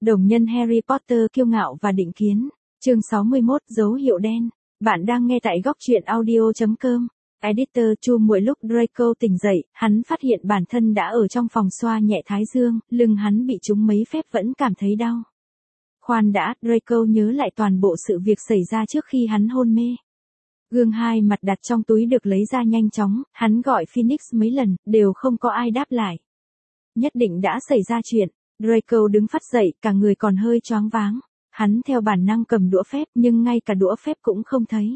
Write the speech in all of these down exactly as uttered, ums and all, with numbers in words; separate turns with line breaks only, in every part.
Đồng nhân Harry Potter kiêu ngạo và định kiến. Chương sáu mươi mốt, dấu hiệu đen. Bạn đang nghe tại góc truyện audio chấm com. Editor Chu Muội. Lúc Draco tỉnh dậy, hắn phát hiện bản thân đã ở trong phòng xoa nhẹ thái dương, lưng hắn bị trúng mấy phép vẫn cảm thấy đau. Khoan đã, Draco nhớ lại toàn bộ sự việc xảy ra trước khi hắn hôn mê. Gương hai mặt đặt trong túi được lấy ra nhanh chóng, hắn gọi Phoenix mấy lần, đều không có ai đáp lại. Nhất định đã xảy ra chuyện. Draco đứng phắt dậy, cả người còn hơi choáng váng. Hắn theo bản năng cầm đũa phép nhưng ngay cả đũa phép cũng không thấy.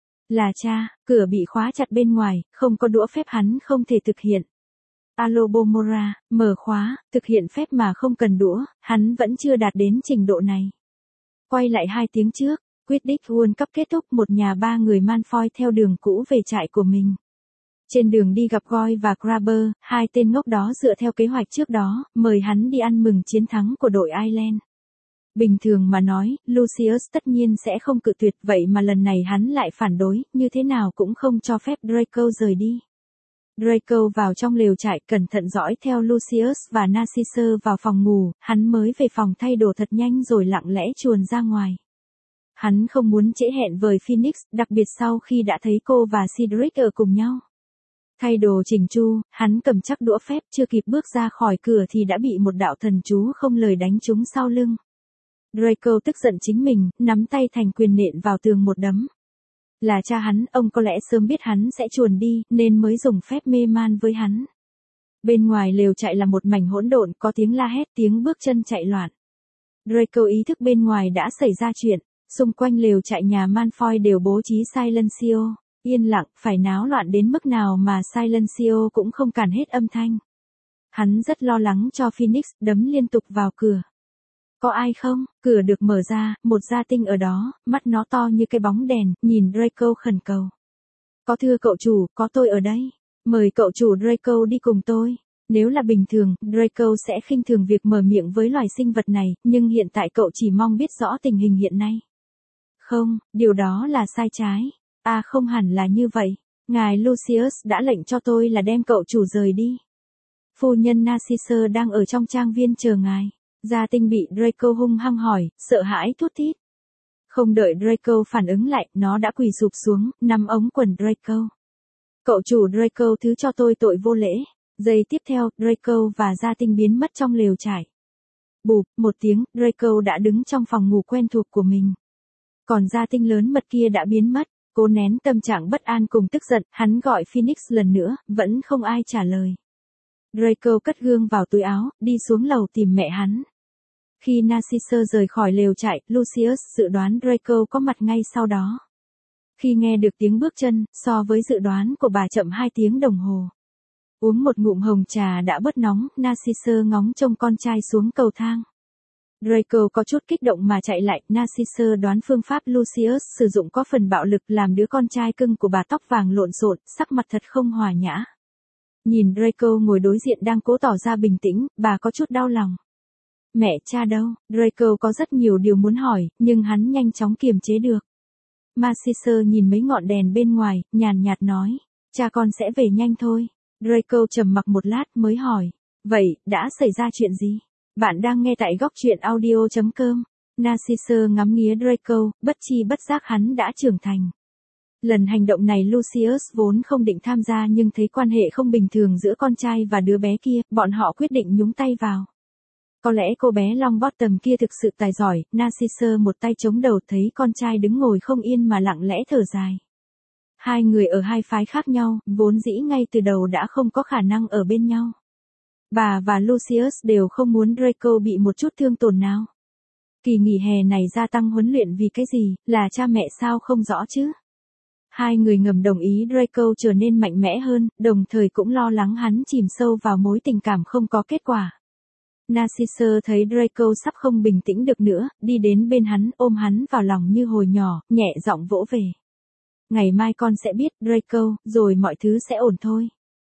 Là cha, cửa bị khóa chặt bên ngoài, không có đũa phép hắn không thể thực hiện. Alobomora, mở khóa, thực hiện phép mà không cần đũa, hắn vẫn chưa đạt đến trình độ này. Quay lại hai tiếng trước, Quidditch World Cup kết thúc, một nhà ba người Malfoy theo đường cũ về trại của mình. Trên đường đi gặp Goyle và Crabber, hai tên ngốc đó dựa theo kế hoạch trước đó, mời hắn đi ăn mừng chiến thắng của đội Ireland. Bình thường mà nói, Lucius tất nhiên sẽ không cự tuyệt, vậy mà lần này hắn lại phản đối, như thế nào cũng không cho phép Draco rời đi. Draco vào trong lều trại, cẩn thận dõi theo Lucius và Narcissa vào phòng ngủ, hắn mới về phòng thay đồ thật nhanh rồi lặng lẽ chuồn ra ngoài. Hắn không muốn trễ hẹn với Phoenix, đặc biệt sau khi đã thấy cô và Cedric ở cùng nhau. Thay đồ chỉnh chu, hắn cầm chắc đũa phép, chưa kịp bước ra khỏi cửa thì đã bị một đạo thần chú không lời đánh trúng sau lưng. Draco tức giận chính mình, nắm tay thành quyền nện vào tường một đấm. Là cha hắn, ông có lẽ sớm biết hắn sẽ chuồn đi, nên mới dùng phép mê man với hắn. Bên ngoài lều trại là một mảnh hỗn độn, có tiếng la hét, tiếng bước chân chạy loạn. Draco ý thức bên ngoài đã xảy ra chuyện, xung quanh lều trại nhà Malfoy đều bố trí Silencio, yên lặng, phải náo loạn đến mức nào mà Silencio cũng không cản hết âm thanh. Hắn rất lo lắng cho Phoenix, đấm liên tục vào cửa. Có ai không? Cửa được mở ra, một gia tinh ở đó, mắt nó to như cái bóng đèn, nhìn Draco khẩn cầu. Có thưa cậu chủ, có tôi ở đây. Mời cậu chủ Draco đi cùng tôi. Nếu là bình thường, Draco sẽ khinh thường việc mở miệng với loài sinh vật này, nhưng hiện tại cậu chỉ mong biết rõ tình hình hiện nay. Không, điều đó là sai trái. À không hẳn là như vậy. Ngài Lucius đã lệnh cho tôi là đem cậu chủ rời đi. Phu nhân Narcissa đang ở trong trang viên chờ ngài. Gia tinh bị Draco hung hăng hỏi, sợ hãi thút thít. Không đợi Draco phản ứng lại, nó đã quỳ sụp xuống, nắm ống quần Draco. Cậu chủ Draco thứ cho tôi tội vô lễ. Giây tiếp theo, Draco và gia tinh biến mất trong lều trại. Bụp, một tiếng, Draco đã đứng trong phòng ngủ quen thuộc của mình. Còn gia tinh lớn mật kia đã biến mất. Cố nén tâm trạng bất an cùng tức giận, hắn gọi Phoenix lần nữa, vẫn không ai trả lời. Draco cất gương vào túi áo, đi xuống lầu tìm mẹ hắn. Khi Narcissa rời khỏi lều trại, Lucius dự đoán Draco có mặt ngay sau đó. Khi nghe được tiếng bước chân, so với dự đoán của bà chậm hai tiếng đồng hồ. Uống một ngụm hồng trà đã bớt nóng, Narcissa ngóng trông con trai xuống cầu thang. Draco có chút kích động mà chạy lại, Narcissa đoán phương pháp Lucius sử dụng có phần bạo lực làm đứa con trai cưng của bà tóc vàng lộn xộn, sắc mặt thật không hòa nhã. Nhìn Draco ngồi đối diện đang cố tỏ ra bình tĩnh, bà có chút đau lòng. Mẹ, cha đâu? Draco có rất nhiều điều muốn hỏi, nhưng hắn nhanh chóng kiềm chế được. Narcissa nhìn mấy ngọn đèn bên ngoài, nhàn nhạt nói, cha con sẽ về nhanh thôi. Draco trầm mặc một lát mới hỏi, vậy, đã xảy ra chuyện gì? Bạn đang nghe tại góc truyện audio chấm com. Narcissa ngắm nghía Draco, bất chi bất giác hắn đã trưởng thành. Lần hành động này Lucius vốn không định tham gia nhưng thấy quan hệ không bình thường giữa con trai và đứa bé kia, bọn họ quyết định nhúng tay vào. Có lẽ cô bé Longbottom kia thực sự tài giỏi, Narcissa một tay chống đầu thấy con trai đứng ngồi không yên mà lặng lẽ thở dài. Hai người ở hai phái khác nhau, vốn dĩ ngay từ đầu đã không có khả năng ở bên nhau. Bà và Lucius đều không muốn Draco bị một chút thương tổn nào. Kỳ nghỉ hè này gia tăng huấn luyện vì cái gì, là cha mẹ sao không rõ chứ? Hai người ngầm đồng ý Draco trở nên mạnh mẽ hơn, đồng thời cũng lo lắng hắn chìm sâu vào mối tình cảm không có kết quả. Narcissa thấy Draco sắp không bình tĩnh được nữa, đi đến bên hắn, ôm hắn vào lòng như hồi nhỏ, nhẹ giọng vỗ về. Ngày mai con sẽ biết, Draco, rồi mọi thứ sẽ ổn thôi.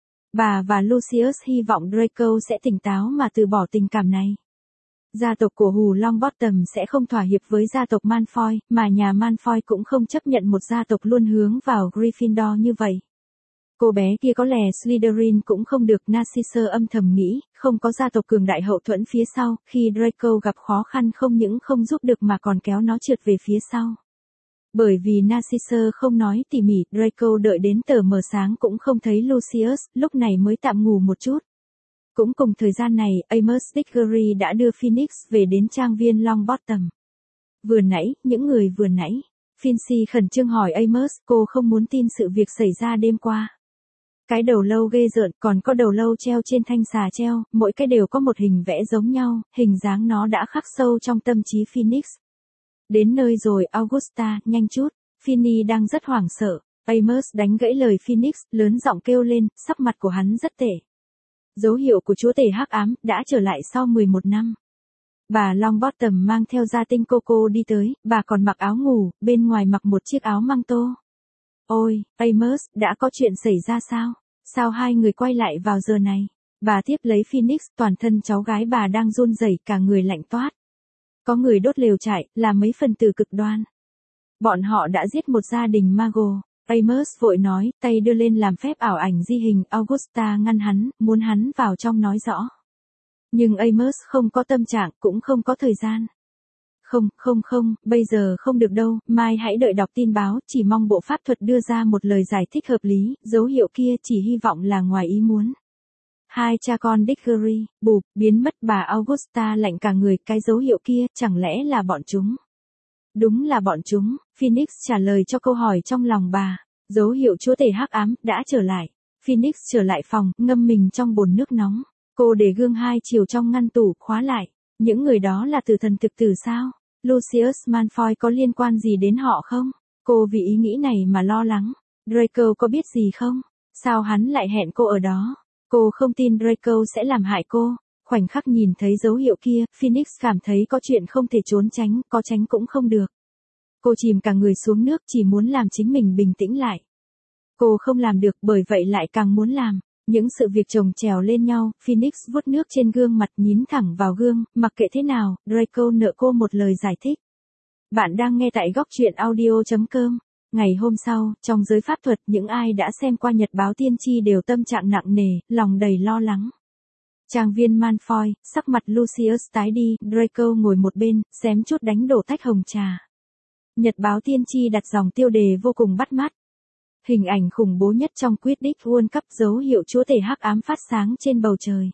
Bà và Lucius hy vọng Draco sẽ tỉnh táo mà từ bỏ tình cảm này. Gia tộc của Hù Longbottom sẽ không thỏa hiệp với gia tộc Malfoy, mà nhà Malfoy cũng không chấp nhận một gia tộc luôn hướng vào Gryffindor như vậy. Cô bé kia có lẽ Slytherin cũng không được, Narcissa âm thầm nghĩ, không có gia tộc cường đại hậu thuẫn phía sau, khi Draco gặp khó khăn không những không giúp được mà còn kéo nó trượt về phía sau. Bởi vì Narcissa không nói tỉ mỉ, Draco đợi đến tờ mờ sáng cũng không thấy Lucius, lúc này mới tạm ngủ một chút. Cũng cùng thời gian này, Amos Diggory đã đưa Phoenix về đến trang viên Longbottom. Vừa nãy, những người vừa nãy. Finchie khẩn trương hỏi Amos, cô không muốn tin sự việc xảy ra đêm qua. Cái đầu lâu ghê rợn, còn có đầu lâu treo trên thanh xà treo, mỗi cái đều có một hình vẽ giống nhau, hình dáng nó đã khắc sâu trong tâm trí Phoenix. Đến nơi rồi Augusta, nhanh chút. Finny đang rất hoảng sợ. Amos đánh gãy lời Phoenix, lớn giọng kêu lên, sắc mặt của hắn rất tệ. Dấu hiệu của chúa tể hắc ám đã trở lại sau mười một năm. Bà Longbottom mang theo gia tinh Coco đi tới, bà còn mặc áo ngủ, bên ngoài mặc một chiếc áo măng tô. Ôi, Amos, đã có chuyện xảy ra sao? Sao hai người quay lại vào giờ này? Bà tiếp lấy Phoenix, toàn thân cháu gái bà đang run rẩy, cả người lạnh toát. Có người đốt lều trại, là mấy phần tử cực đoan. Bọn họ đã giết một gia đình Mago. Amos vội nói, tay đưa lên làm phép ảo ảnh di hình, Augusta ngăn hắn, muốn hắn vào trong nói rõ. Nhưng Amos không có tâm trạng, cũng không có thời gian. Không, không không, bây giờ không được đâu, mai hãy đợi đọc tin báo, chỉ mong bộ pháp thuật đưa ra một lời giải thích hợp lý, dấu hiệu kia chỉ hy vọng là ngoài ý muốn. Hai cha con Diggory, bụp, biến mất. Bà Augusta lạnh cả người, cái dấu hiệu kia, chẳng lẽ là bọn chúng? Đúng là bọn chúng, Phoenix trả lời cho câu hỏi trong lòng bà. Dấu hiệu chúa tể hắc ám đã trở lại. Phoenix trở lại phòng, ngâm mình trong bồn nước nóng. Cô để gương hai chiều trong ngăn tủ, khóa lại. Những người đó là tử thần thực tử sao? Lucius Malfoy có liên quan gì đến họ không? Cô vì ý nghĩ này mà lo lắng. Draco có biết gì không? Sao hắn lại hẹn cô ở đó? Cô không tin Draco sẽ làm hại cô. Khoảnh khắc nhìn thấy dấu hiệu kia, Phoenix cảm thấy có chuyện không thể trốn tránh, có tránh cũng không được. Cô chìm cả người xuống nước, chỉ muốn làm chính mình bình tĩnh lại. Cô không làm được, bởi vậy lại càng muốn làm. Những sự việc chồng chèo lên nhau, Phoenix vuốt nước trên gương mặt, nhín thẳng vào gương, mặc kệ thế nào, Draco nợ cô một lời giải thích. Bạn đang nghe tại góc truyện audio chấm com. Ngày hôm sau, trong giới pháp thuật, những ai đã xem qua nhật báo tiên tri đều tâm trạng nặng nề, lòng đầy lo lắng. Trang viên Malfoy, sắc mặt Lucius tái đi, Draco ngồi một bên, xém chút đánh đổ tách hồng trà. Nhật báo tiên tri đặt dòng tiêu đề vô cùng bắt mắt. Hình ảnh khủng bố nhất trong Quidditch World Cup, dấu hiệu chúa tể hắc ám phát sáng trên bầu trời.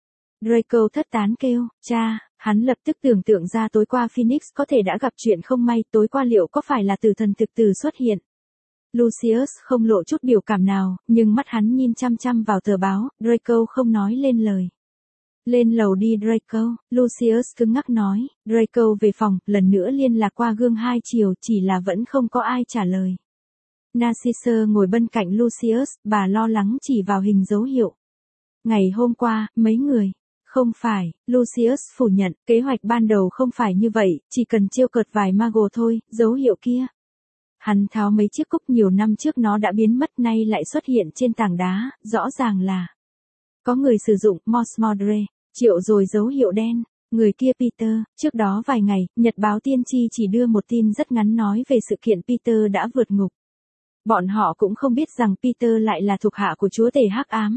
Draco thất tán kêu, cha, hắn lập tức tưởng tượng ra tối qua Phoenix có thể đã gặp chuyện không may, tối qua liệu có phải là tử thần thực tử xuất hiện. Lucius không lộ chút biểu cảm nào, nhưng mắt hắn nhìn chăm chăm vào tờ báo, Draco không nói lên lời. Lên lầu đi Draco, Lucius cứng ngắc nói, Draco về phòng, lần nữa liên lạc qua gương hai chiều, chỉ là vẫn không có ai trả lời. Narcissa ngồi bên cạnh Lucius, bà lo lắng chỉ vào hình dấu hiệu. Ngày hôm qua, mấy người. Không phải, Lucius phủ nhận, kế hoạch ban đầu không phải như vậy, chỉ cần trêu cợt vài mago thôi, dấu hiệu kia. Hắn tháo mấy chiếc cúc, nhiều năm trước nó đã biến mất, nay lại xuất hiện trên tảng đá, rõ ràng là có người sử dụng Morsmordre, triệu rồi dấu hiệu đen. Người kia Peter, trước đó vài ngày, nhật báo tiên tri chỉ đưa một tin rất ngắn nói về sự kiện Peter đã vượt ngục. Bọn họ cũng không biết rằng Peter lại là thuộc hạ của chúa tể hắc ám.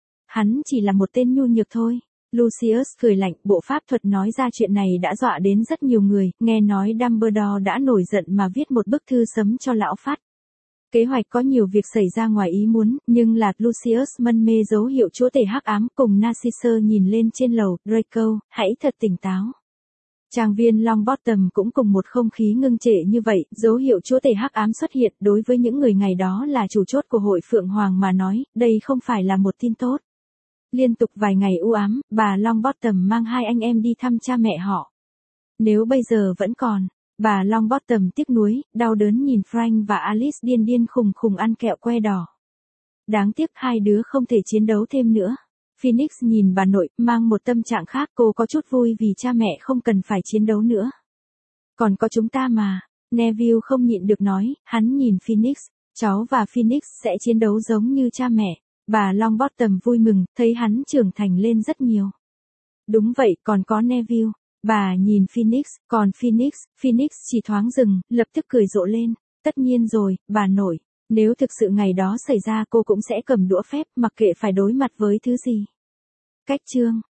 Hắn chỉ là một tên nhu nhược thôi. Lucius cười lạnh, bộ pháp thuật nói ra chuyện này đã dọa đến rất nhiều người, nghe nói Dumbledore đã nổi giận mà viết một bức thư sấm cho lão Phát. Kế hoạch có nhiều việc xảy ra ngoài ý muốn, nhưng là Lucius mân mê dấu hiệu chúa tể hắc ám, cùng Narcissa nhìn lên trên lầu, Draco, hãy thật tỉnh táo. Trang viên Longbottom cũng cùng một không khí ngưng trệ như vậy, dấu hiệu chúa tể hắc ám xuất hiện, đối với những người ngày đó là chủ chốt của hội Phượng Hoàng mà nói, đây không phải là một tin tốt. Liên tục vài ngày u ám, bà Longbottom mang hai anh em đi thăm cha mẹ họ. Nếu bây giờ vẫn còn, bà Longbottom tiếc nuối, đau đớn nhìn Frank và Alice điên điên khùng khùng ăn kẹo que đỏ. Đáng tiếc hai đứa không thể chiến đấu thêm nữa. Phoenix nhìn bà nội, mang một tâm trạng khác, cô có chút vui vì cha mẹ không cần phải chiến đấu nữa. Còn có chúng ta mà, Neville không nhịn được nói, hắn nhìn Phoenix, cháu và Phoenix sẽ chiến đấu giống như cha mẹ. Bà Longbottom vui mừng, thấy hắn trưởng thành lên rất nhiều. Đúng vậy, còn có Neville. Bà nhìn Phoenix, còn Phoenix, Phoenix chỉ thoáng dừng, lập tức cười rộ lên. Tất nhiên rồi, bà nội. Nếu thực sự ngày đó xảy ra cô cũng sẽ cầm đũa phép mặc kệ phải đối mặt với thứ gì. Cách chương